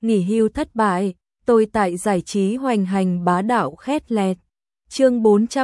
nghỉ hưu thất bại, tôi tại giải trí hoành hành bá đạo khét lẹt. Chương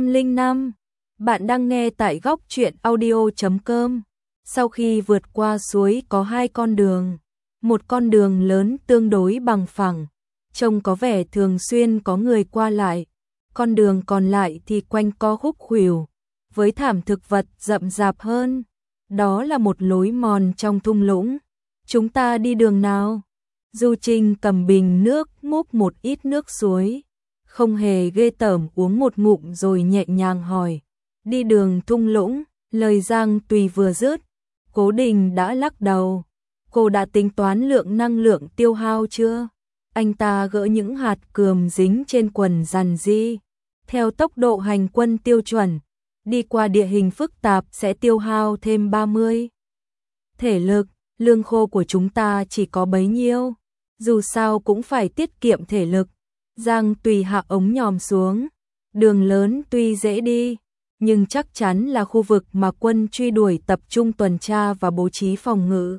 405. Bạn đang nghe tại góc truyện audio.com. Sau khi vượt qua suối có hai con đường, một con đường lớn tương đối bằng phẳng, trông có vẻ thường xuyên có người qua lại, con đường còn lại thì quanh co khúc khuỷu, với thảm thực vật rậm rạp hơn. Đó là một lối mòn trong thung lũng. Chúng ta đi đường nào? Du Trinh cầm bình nước múc một ít nước suối, không hề ghê tởm uống một ngụm rồi nhẹ nhàng hỏi. Đi đường thung lũng, lời Giang Tùy vừa dứt, Cố Đình đã lắc đầu. Cô đã tính toán lượng năng lượng tiêu hao chưa? Anh ta gỡ những hạt cườm dính trên quần dằn di. Theo tốc độ hành quân tiêu chuẩn, đi qua địa hình phức tạp sẽ tiêu hao thêm 30 thể lực, lương khô của chúng ta chỉ có bấy nhiêu. Dù sao cũng phải tiết kiệm thể lực. Giang Tùy hạ ống nhòm xuống. Đường lớn tuy dễ đi, nhưng chắc chắn là khu vực mà quân truy đuổi tập trung tuần tra và bố trí phòng ngự.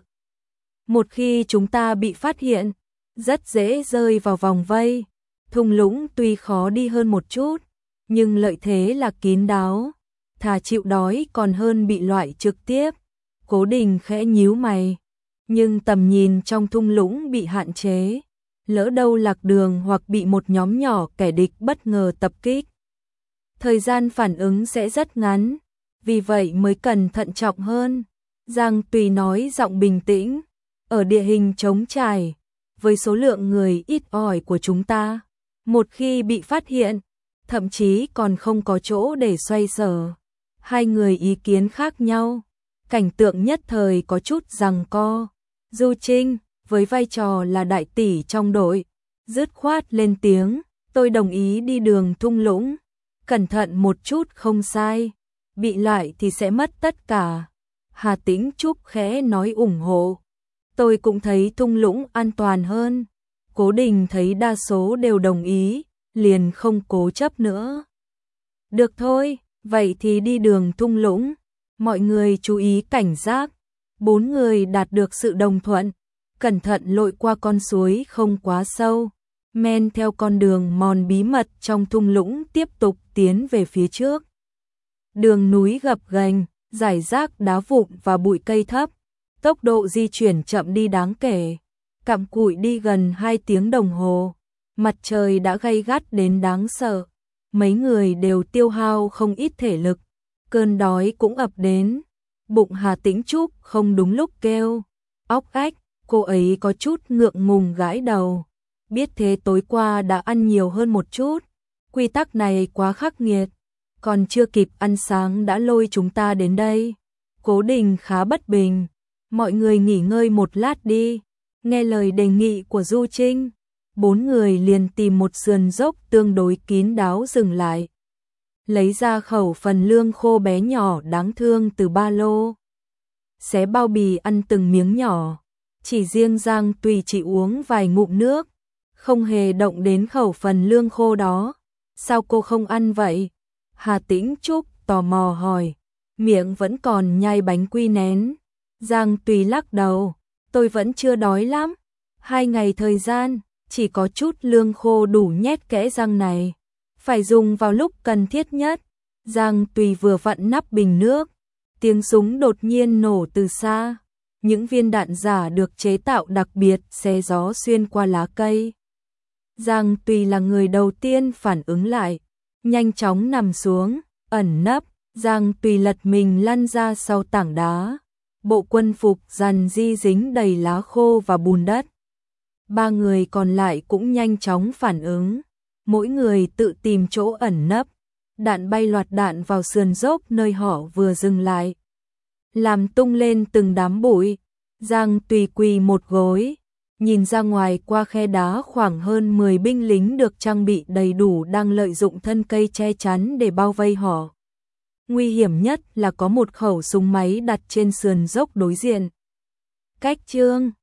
Một khi chúng ta bị phát hiện, rất dễ rơi vào vòng vây. Thung lũng tuy khó đi hơn một chút, nhưng lợi thế là kín đáo, thà chịu đói còn hơn bị loại trực tiếp. Cố Đình khẽ nhíu mày, nhưng tầm nhìn trong thung lũng bị hạn chế, lỡ đâu lạc đường hoặc bị một nhóm nhỏ kẻ địch bất ngờ tập kích. Thời gian phản ứng sẽ rất ngắn, vì vậy mới cần thận trọng hơn. Giang Tùy nói giọng bình tĩnh, ở địa hình trống trải, với số lượng người ít ỏi của chúng ta, một khi bị phát hiện, thậm chí còn không có chỗ để xoay sở. Hai người ý kiến khác nhau, cảnh tượng nhất thời có chút giằng co. Du Trinh, với vai trò là đại tỷ trong đội, dứt khoát lên tiếng, tôi đồng ý đi đường thung lũng, cẩn thận một chút không sai, bị loại thì sẽ mất tất cả. Hà Tĩnh Trúc khẽ nói ủng hộ, tôi cũng thấy thung lũng an toàn hơn. Cố Đình thấy đa số đều đồng ý, liền không cố chấp nữa. Được thôi, vậy thì đi đường thung lũng, mọi người chú ý cảnh giác. 4 người đạt được sự đồng thuận, cẩn thận lội qua con suối không quá sâu, men theo con đường mòn bí mật trong thung lũng tiếp tục tiến về phía trước. Đường núi gập ghềnh, rải rác đá vụn và bụi cây thấp, tốc độ di chuyển chậm đi đáng kể. Cặm cụi đi gần 2 tiếng đồng hồ, mặt trời đã gay gắt đến đáng sợ, mấy người đều tiêu hao không ít thể lực, cơn đói cũng ập đến. Bụng Hà Tĩnh Trúc không đúng lúc kêu, óc ách, cô ấy có chút ngượng ngùng gãi đầu. Biết thế tối qua đã ăn nhiều hơn một chút, quy tắc này quá khắc nghiệt, còn chưa kịp ăn sáng đã lôi chúng ta đến đây. Cố Đình khá bất bình, mọi người nghỉ ngơi một lát đi. Nghe lời đề nghị của Du Trinh, 4 người liền tìm một sườn dốc tương đối kín đáo dừng lại. Lấy ra khẩu phần lương khô bé nhỏ đáng thương từ ba lô. Xé bao bì ăn từng miếng nhỏ, chỉ riêng Giang Tùy chỉ uống vài ngụm nước, không hề động đến khẩu phần lương khô đó. Sao cô không ăn vậy? Hà Tĩnh Trúc tò mò hỏi, miệng vẫn còn nhai bánh quy nén. Giang Tùy lắc đầu, tôi vẫn chưa đói lắm, 2 ngày thời gian, chỉ có chút lương khô đủ nhét kẽ răng này. Phải dùng vào lúc cần thiết nhất. Giang Tùy vừa vặn nắp bình nước, tiếng súng đột nhiên nổ từ xa. Những viên đạn giả được chế tạo đặc biệt xé gió xuyên qua lá cây. Giang Tùy là người đầu tiên phản ứng lại, nhanh chóng nằm xuống, ẩn nấp. Giang Tùy lật mình lăn ra sau tảng đá. Bộ quân phục dằn di dính đầy lá khô và bùn đất. 3 người còn lại cũng nhanh chóng phản ứng. Mỗi người tự tìm chỗ ẩn nấp, đạn bay loạt đạn vào sườn dốc nơi họ vừa dừng lại, làm tung lên từng đám bụi. Giang Tùy quỳ một gối, nhìn ra ngoài qua khe đá khoảng hơn 10 binh lính được trang bị đầy đủ đang lợi dụng thân cây che chắn để bao vây họ. Nguy hiểm nhất là có một khẩu súng máy đặt trên sườn dốc đối diện. Cách chương